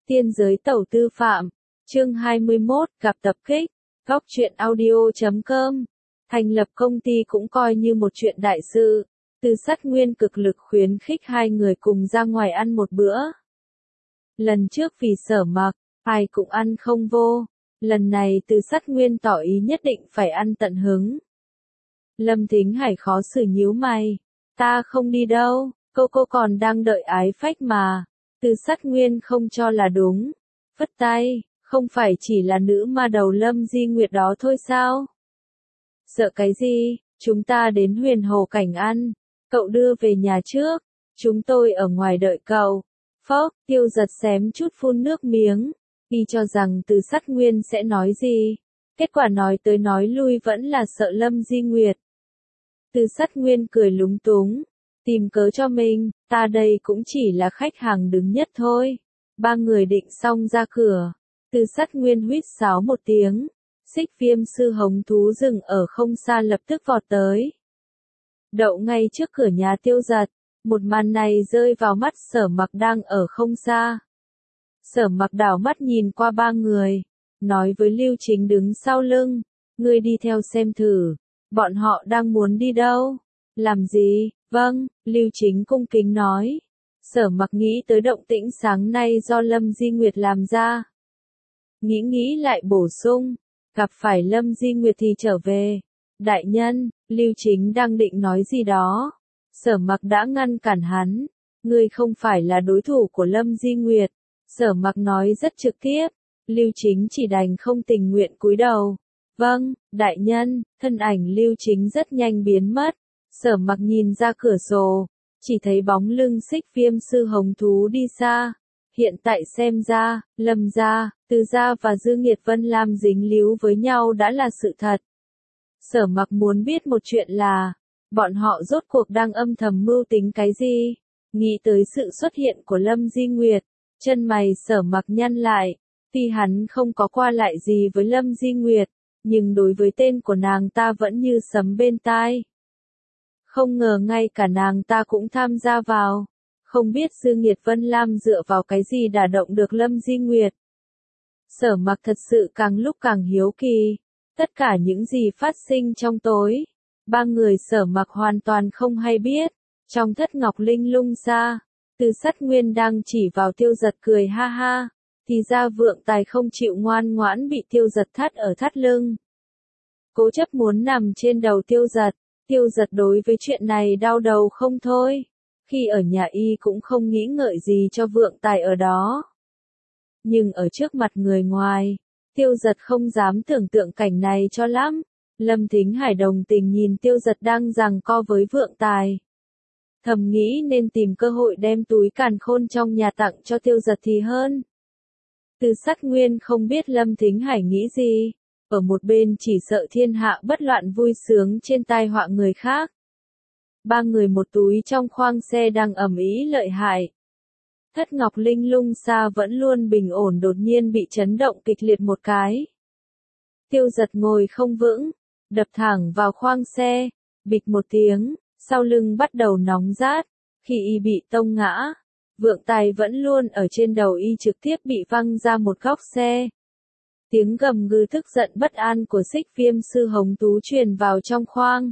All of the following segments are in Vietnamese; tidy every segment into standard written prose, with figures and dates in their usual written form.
Tiên giới tẩu tư phạm, chương 21, gặp tập kích, góc truyện audio.com. Thành lập công ty cũng coi như một chuyện đại sự. Từ Sắt Nguyên cực lực khuyến khích hai người cùng ra ngoài ăn một bữa. Lần trước vì Sở Mặc, ai cũng ăn không vô. Lần này Từ Sắt Nguyên tỏ ý nhất định phải ăn tận hứng. Lâm Thính Hải khó xử nhíu mày. Ta không đi đâu, cô còn đang đợi ái phách mà. Từ Sắt Nguyên không cho là đúng. Phất tay, không phải chỉ là nữ ma đầu Lâm Di Nguyệt đó thôi sao? Sợ cái gì, chúng ta đến Huyền Hồ Cảnh ăn. Cậu đưa về nhà trước, chúng tôi ở ngoài đợi cậu. Phốc, Tiêu Giật xém chút phun nước miếng. Y cho rằng Từ Sắt Nguyên sẽ nói gì. Kết quả nói tới nói lui vẫn là sợ Lâm Di Nguyệt. Từ Sắt Nguyên cười lúng túng. Tìm cớ cho mình, ta đây cũng chỉ là khách hàng đứng nhất thôi. Ba người định xong ra cửa. Từ Sắt Nguyên huýt sáo một tiếng. Xích Viêm sư hống thú rừng ở không xa lập tức vọt tới. Đậu ngay trước cửa nhà Tiêu Giật. Một màn này rơi vào mắt Sở Mặc đang ở không xa. Sở Mặc đảo mắt nhìn qua ba người. Nói với Lưu Chính đứng sau lưng. Ngươi đi theo xem thử. Bọn họ đang muốn đi đâu? Làm gì? Vâng, Lưu Chính cung kính nói. Sở Mặc nghĩ tới động tĩnh sáng nay do Lâm Di Nguyệt làm ra. Nghĩ lại bổ sung. Gặp phải Lâm Di Nguyệt thì trở về. Đại nhân, Lưu Chính đang định nói gì đó. Sở Mặc đã ngăn cản hắn. Ngươi không phải là đối thủ của Lâm Di Nguyệt. Sở Mặc nói rất trực tiếp. Lưu Chính chỉ đành không tình nguyện cúi đầu. Vâng, đại nhân, thân ảnh Lưu Chính rất nhanh biến mất. Sở Mặc nhìn ra cửa sổ, chỉ thấy bóng lưng Xích Viêm sư hống thú đi xa. Hiện tại xem ra, Lâm gia, Từ gia và Dư Nghiệt Vân Lam dính líu với nhau đã là sự thật. Sở Mặc muốn biết một chuyện là, bọn họ rốt cuộc đang âm thầm mưu tính cái gì? Nghĩ tới sự xuất hiện của Lâm Di Nguyệt, chân mày Sở Mặc nhăn lại. Tuy hắn không có qua lại gì với Lâm Di Nguyệt, nhưng đối với tên của nàng ta vẫn như sấm bên tai. Không ngờ ngay cả nàng ta cũng tham gia vào. Không biết Dư Nghiệt Vân Lam dựa vào cái gì đả động được Lâm Di Nguyệt. Sở Mặc thật sự càng lúc càng hiếu kỳ. Tất cả những gì phát sinh trong tối. Ba người Sở Mặc hoàn toàn không hay biết. Trong thất ngọc linh lung xa. Từ Sắt Nguyên đang chỉ vào Tiêu Giật cười ha ha. Thì ra Vượng Tài không chịu ngoan ngoãn bị Tiêu Giật thắt ở thắt lưng. Cố chấp muốn nằm trên đầu Tiêu Giật. Tiêu Giật đối với chuyện này đau đầu không thôi. Khi ở nhà y cũng không nghĩ ngợi gì cho Vượng Tài ở đó. Nhưng ở trước mặt người ngoài, Tiêu Giật không dám tưởng tượng cảnh này cho lắm. Lâm Thính Hải đồng tình nhìn Tiêu Giật đang giằng co với Vượng Tài. Thầm nghĩ nên tìm cơ hội đem túi càn khôn trong nhà tặng cho Tiêu Giật thì hơn. Từ Sắt Nguyên không biết Lâm Thính Hải nghĩ gì. Ở một bên chỉ sợ thiên hạ bất loạn vui sướng trên tai họa người khác. Ba người một túi trong khoang xe đang ầm ĩ lợi hại. Thất ngọc linh lung xa vẫn luôn bình ổn đột nhiên bị chấn động kịch liệt một cái. Tiêu Giật ngồi không vững, đập thẳng vào khoang xe, bịch một tiếng, sau lưng bắt đầu nóng rát. Khi y bị tông ngã, Vượng Tài vẫn luôn ở trên đầu y trực tiếp bị văng ra một góc xe. Tiếng gầm gừ tức giận bất an của Xích Viêm sư hống thú truyền vào trong khoang.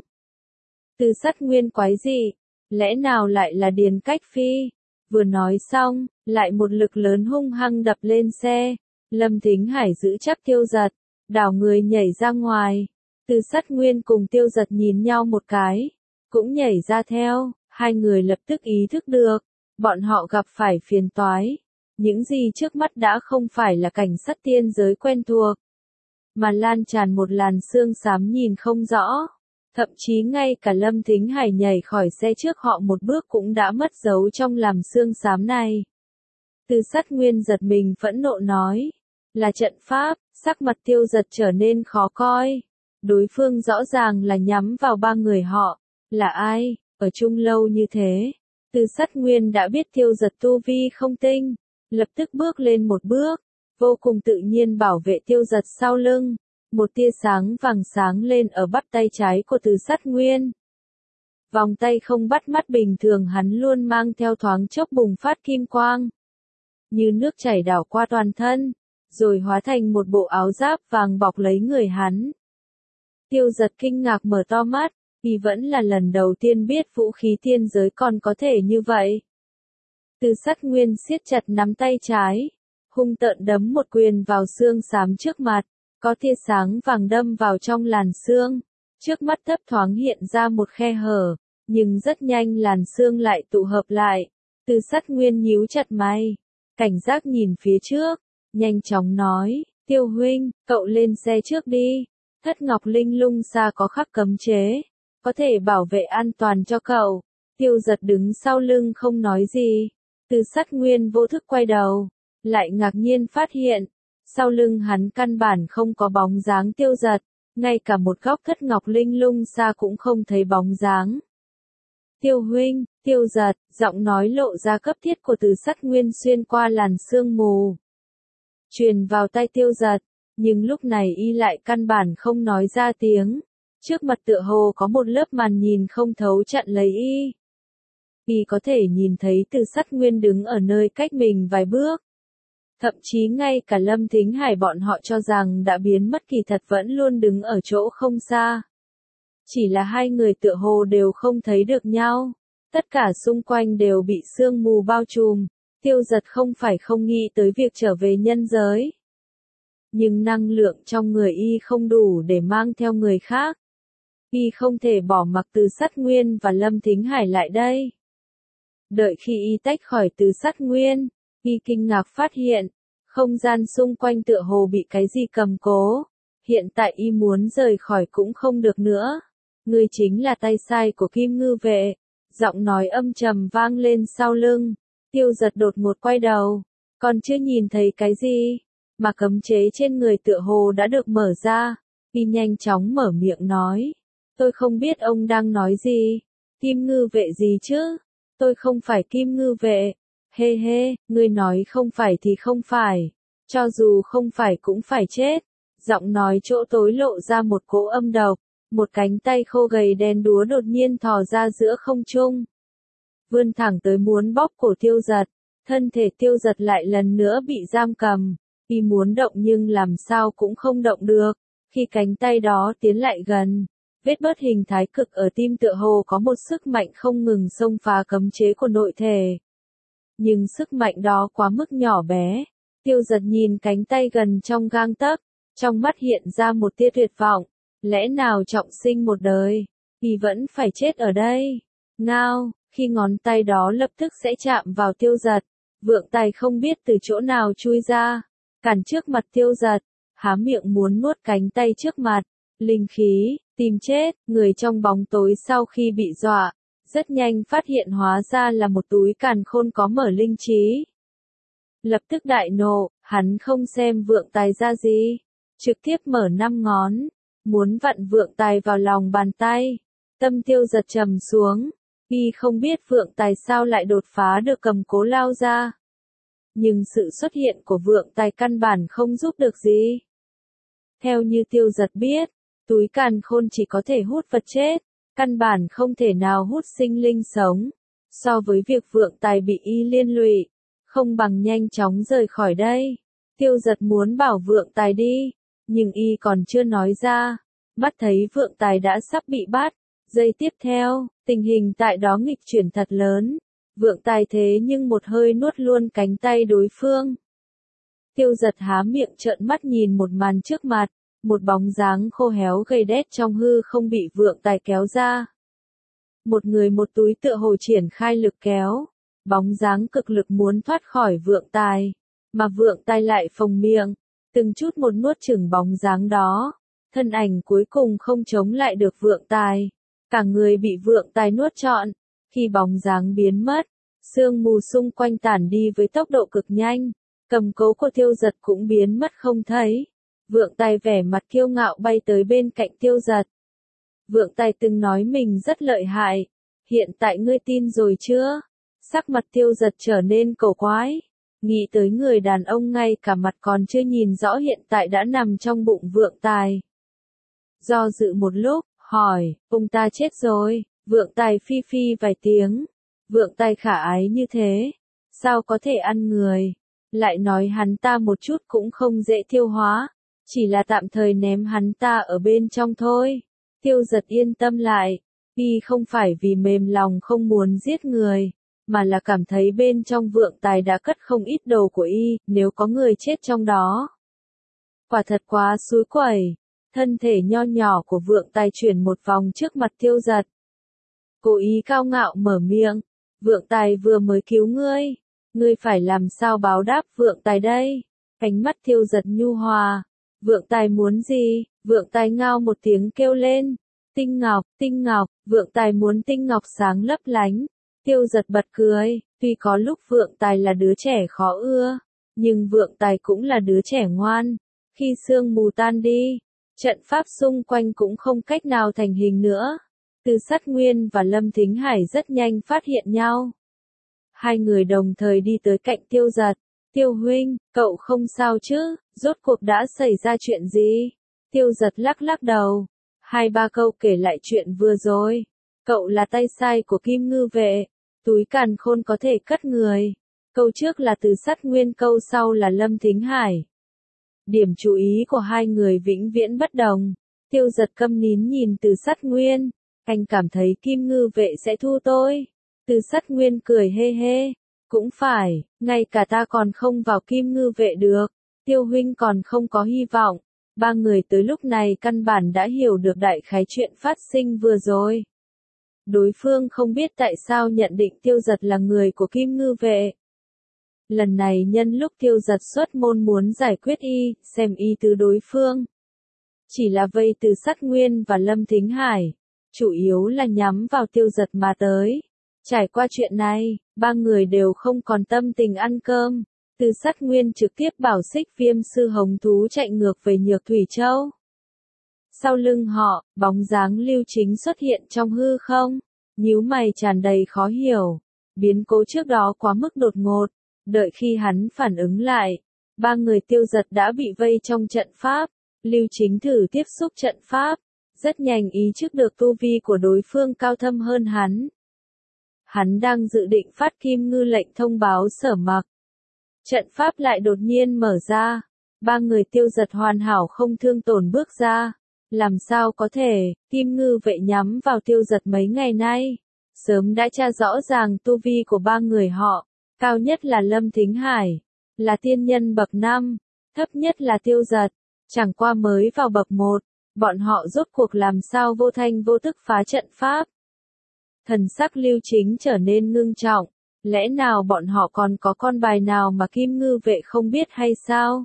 Từ Sắt Nguyên quái dị, lẽ nào lại là Điền Cách Phi? Vừa nói xong, lại một lực lớn hung hăng đập lên xe. Lâm Thính Hải giữ chắc Tiêu Giật, đảo người nhảy ra ngoài. Từ Sắt Nguyên cùng Tiêu Giật nhìn nhau một cái, cũng nhảy ra theo. Hai người lập tức ý thức được, bọn họ gặp phải phiền toái. Những gì trước mắt đã không phải là cảnh sát tiên giới quen thuộc, mà lan tràn một làn sương xám nhìn không rõ. Thậm chí ngay cả Lâm Thính Hải nhảy khỏi xe trước họ một bước cũng đã mất dấu trong làn sương xám này. Từ Sắt Nguyên giật mình phẫn nộ nói, là trận pháp. Sắc mặt Tiêu Giật trở nên khó coi. Đối phương rõ ràng là nhắm vào ba người họ. Là ai? Ở chung lâu như thế. Từ Sắt Nguyên đã biết Tiêu Giật tu vi không tinh. Lập tức bước lên một bước, vô cùng tự nhiên bảo vệ Tiêu Giật sau lưng. Một tia sáng vàng sáng lên ở bắp tay trái của Từ Sắt Nguyên. Vòng tay không bắt mắt bình thường hắn luôn mang theo thoáng chốc bùng phát kim quang. như nước chảy đảo qua toàn thân, rồi hóa thành một bộ áo giáp vàng bọc lấy người hắn. Tiêu Giật kinh ngạc mở to mắt, y vẫn là lần đầu tiên biết vũ khí tiên giới còn có thể như vậy. Từ Sắt Nguyên siết chặt nắm tay trái, hung tợn đấm một quyền vào xương xám trước mặt, có tia sáng vàng đâm vào trong làn xương, trước mắt thấp thoáng hiện ra một khe hở, nhưng rất nhanh làn xương lại tụ hợp lại. Từ Sắt Nguyên nhíu chặt mày, cảnh giác nhìn phía trước, nhanh chóng nói, Tiêu huynh, cậu lên xe trước đi, Thất Ngọc Linh Lung Sa có khắc cấm chế, có thể bảo vệ an toàn cho cậu. Tiêu Giật đứng sau lưng không nói gì, Từ Sắt Nguyên vô thức quay đầu, lại ngạc nhiên phát hiện, sau lưng hắn căn bản không có bóng dáng Tiêu Giật, ngay cả một góc Thất Ngọc Linh Lung Sa cũng không thấy bóng dáng. Tiêu huynh, Tiêu Giật, giọng nói lộ ra cấp thiết của Từ Sắt Nguyên xuyên qua làn sương mù, truyền vào tai Tiêu Giật, nhưng lúc này y lại căn bản không nói ra tiếng, trước mặt tựa hồ có một lớp màn nhìn không thấu chặn lấy y. Y có thể nhìn thấy Từ Sắt Nguyên đứng ở nơi cách mình vài bước. Thậm chí ngay cả Lâm Thính Hải bọn họ cho rằng đã biến mất kỳ thật vẫn luôn đứng ở chỗ không xa. Chỉ là hai người tựa hồ đều không thấy được nhau. Tất cả xung quanh đều bị sương mù bao trùm. Tiêu Giật không phải không nghĩ tới việc trở về nhân giới. Nhưng năng lượng trong người y không đủ để mang theo người khác. Y không thể bỏ mặc Từ Sắt Nguyên và Lâm Thính Hải lại đây. Đợi khi y tách khỏi Từ Sắt Nguyên, y kinh ngạc phát hiện, không gian xung quanh tựa hồ bị cái gì cầm cố. Hiện tại y muốn rời khỏi cũng không được nữa. Ngươi chính là tay sai của Kim Ngư Vệ. Giọng nói âm trầm vang lên sau lưng. Tiêu Giật đột ngột quay đầu, còn chưa nhìn thấy cái gì, mà cấm chế trên người tựa hồ đã được mở ra. Y nhanh chóng mở miệng nói, tôi không biết ông đang nói gì. Kim Ngư Vệ gì chứ? Tôi không phải Kim Ngư Vệ. Hê hê, ngươi nói không phải thì không phải. Cho dù không phải cũng phải chết. Giọng nói chỗ tối lộ ra một cỗ âm độc. Một cánh tay khô gầy đen đúa đột nhiên thò ra giữa không trung, vươn thẳng tới muốn bóp cổ Tiêu Giật. Thân thể Tiêu Giật lại lần nữa bị giam cầm. Y muốn động nhưng làm sao cũng không động được. Khi cánh tay đó tiến lại gần, vết bớt hình thái cực ở tim tựa hồ có một sức mạnh không ngừng xông phá cấm chế của nội thể. Nhưng sức mạnh đó quá mức nhỏ bé. Tiêu Giật nhìn cánh tay gần trong gang tấc, trong mắt hiện ra một tia tuyệt vọng. Lẽ nào trọng sinh một đời, y vẫn phải chết ở đây? Ngao, khi ngón tay đó lập tức sẽ chạm vào Tiêu Giật, vượng tài không biết từ chỗ nào chui ra, cản trước mặt Tiêu Giật, há miệng muốn nuốt cánh tay trước mặt. Linh khí, tìm chết. Người trong bóng tối sau khi bị dọa, rất nhanh phát hiện hóa ra là một túi càn khôn có mở linh trí. Lập tức đại nộ, hắn không xem vượng tài ra gì, trực tiếp mở 5 ngón, muốn vặn vượng tài vào lòng bàn tay. Tâm Tiêu Giật trầm xuống, y không biết vượng tài sao lại đột phá được cầm cố lao ra. Nhưng sự xuất hiện của vượng tài căn bản không giúp được gì. Theo như Tiêu Giật biết, túi càn khôn chỉ có thể hút vật chết, căn bản không thể nào hút sinh linh sống. So với việc vượng tài bị y liên lụy, không bằng nhanh chóng rời khỏi đây. Tiêu Giật muốn bảo vượng tài đi, nhưng y còn chưa nói ra. Mắt thấy vượng tài đã sắp bị bắt. Giây tiếp theo, tình hình tại đó nghịch chuyển thật lớn. Vượng tài thế nhưng một hơi nuốt luôn cánh tay đối phương. Tiêu Giật há miệng trợn mắt nhìn một màn trước mặt. Một bóng dáng khô héo gầy đét trong hư không bị vượng tài kéo ra. Một người một túi tựa hồ triển khai lực kéo. Bóng dáng cực lực muốn thoát khỏi vượng tài. Mà vượng tài lại phồng miệng. Từng chút một nuốt chửng bóng dáng đó. Thân ảnh cuối cùng không chống lại được vượng tài. Cả người bị vượng tài nuốt trọn. Khi bóng dáng biến mất, sương mù xung quanh tản đi với tốc độ cực nhanh. Cầm cố của Tiêu Giật cũng biến mất không thấy. Vượng tài vẻ mặt kiêu ngạo bay tới bên cạnh Tiêu Giật. Vượng tài từng nói mình rất lợi hại. Hiện tại ngươi tin rồi chưa? Sắc mặt Tiêu Giật trở nên cổ quái. Nghĩ tới người đàn ông ngay cả mặt còn chưa nhìn rõ hiện tại đã nằm trong bụng vượng tài. Do dự một lúc, hỏi, ông ta chết rồi. Vượng tài phi phi vài tiếng. Vượng tài khả ái như thế, sao có thể ăn người? lại nói hắn ta một chút cũng không dễ tiêu hóa, chỉ là tạm thời ném hắn ta ở bên trong thôi. Tiêu Giật yên tâm lại, y không phải vì mềm lòng không muốn giết người, mà là cảm thấy bên trong vượng tài đã cất không ít đồ của y, nếu có người chết trong đó. Quả thật quá xúi quẩy, thân thể nho nhỏ của vượng tài chuyển một vòng trước mặt Tiêu Giật. Cố ý cao ngạo mở miệng, vượng tài vừa mới cứu ngươi phải làm sao báo đáp vượng tài đây? Ánh mắt Tiêu Giật nhu hòa, vượng tài muốn gì? Vượng tài ngao một tiếng kêu lên, tinh ngọc, vượng tài muốn tinh ngọc sáng lấp lánh. Tiêu Giật bật cười, tuy có lúc vượng tài là đứa trẻ khó ưa, nhưng vượng tài cũng là đứa trẻ ngoan. Khi sương mù tan đi, trận pháp xung quanh cũng không cách nào thành hình nữa. Từ Sát Nguyên và Lâm Thính Hải rất nhanh phát hiện nhau. Hai người đồng thời đi tới cạnh Tiêu Giật. Tiêu huynh, cậu không sao chứ, rốt cuộc đã xảy ra chuyện gì? Tiêu Giật lắc lắc đầu. 2-3 câu kể lại chuyện vừa rồi. Cậu là tay sai của Kim Ngư Vệ. Túi càn khôn có thể cất người. Câu trước là Từ Sát Nguyên, câu sau là Lâm Thính Hải. Điểm chú ý của hai người vĩnh viễn bất đồng. Tiêu Giật câm nín nhìn Từ Sát Nguyên. Anh cảm thấy Kim Ngư Vệ sẽ thu tôi. Từ Sát Nguyên cười hê hê. Cũng phải, ngay cả ta còn không vào Kim Ngư Vệ được. Tiêu huynh còn không có hy vọng. Ba người tới lúc này căn bản đã hiểu được đại khái chuyện phát sinh vừa rồi. Đối phương không biết tại sao nhận định Tiêu Giật là người của Kim Ngư Vệ. Lần này nhân lúc Tiêu Giật xuất môn muốn giải quyết y, xem y từ đối phương. Chỉ là vây Từ Sát Nguyên và Lâm Thính Hải. Chủ yếu là nhắm vào Tiêu Giật mà tới. Trải qua chuyện này, ba người đều không còn tâm tình ăn cơm. Từ Sát Nguyên trực tiếp bảo Xích Viêm sư hồng thú chạy ngược về Nhược Thủy Châu. Sau lưng họ, bóng dáng Lưu Chính xuất hiện trong hư không. Nhíu mày tràn đầy khó hiểu. Biến cố trước đó quá mức đột ngột. Đợi khi hắn phản ứng lại, ba người Tiêu Giật đã bị vây trong trận pháp. Lưu Chính thử tiếp xúc trận pháp. Rất nhanh ý thức được tu vi của đối phương cao thâm hơn hắn. Hắn đang dự định phát Kim Ngư lệnh thông báo Sở Mặc. Trận pháp lại đột nhiên mở ra. Ba người Tiêu Giật hoàn hảo không thương tổn bước ra. Làm sao có thể, Kim Ngư Vệ nhắm vào Tiêu Giật mấy ngày nay. Sớm đã tra rõ ràng tu vi của ba người họ. Cao nhất là Lâm Thính Hải. Là tiên nhân bậc 5. Thấp nhất là Tiêu Giật. Chẳng qua mới vào bậc 1. Bọn họ rốt cuộc làm sao vô thanh vô tức phá trận pháp. Thần sắc Lưu Chính trở nên ngưng trọng. Lẽ nào bọn họ còn có con bài nào mà Kim Ngư Vệ không biết hay sao?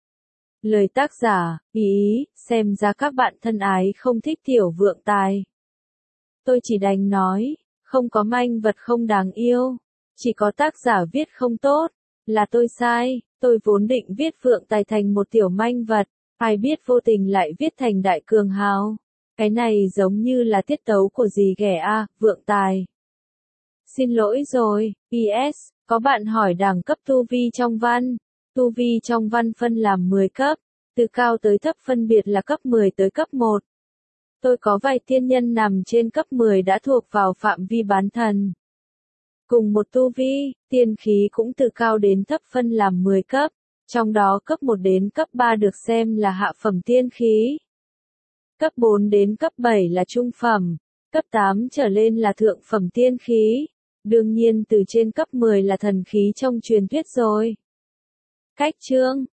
Lời tác giả, ý, xem ra các bạn thân ái không thích tiểu vượng tài. Tôi chỉ đành nói, không có manh vật không đáng yêu. Chỉ có tác giả viết không tốt. Là tôi sai, tôi vốn định viết vượng tài thành một tiểu manh vật. Ai biết vô tình lại viết thành đại cường hào. Cái này giống như là tiết tấu của gì ghẻ a, vượng tài. Xin lỗi rồi, PS, có bạn hỏi đẳng cấp tu vi trong văn. Tu vi trong văn phân làm 10 cấp, từ cao tới thấp phân biệt là cấp 10 tới cấp 1. Tôi có vài tiên nhân nằm trên cấp 10 đã thuộc vào phạm vi bán thần. Cùng một tu vi, tiên khí cũng từ cao đến thấp phân làm 10 cấp, trong đó cấp 1 đến cấp 3 được xem là hạ phẩm tiên khí. Cấp 4 đến cấp 7 là trung phẩm, cấp 8 trở lên là thượng phẩm tiên khí. Đương nhiên từ trên cấp 10 là thần khí trong truyền thuyết rồi. Cách chương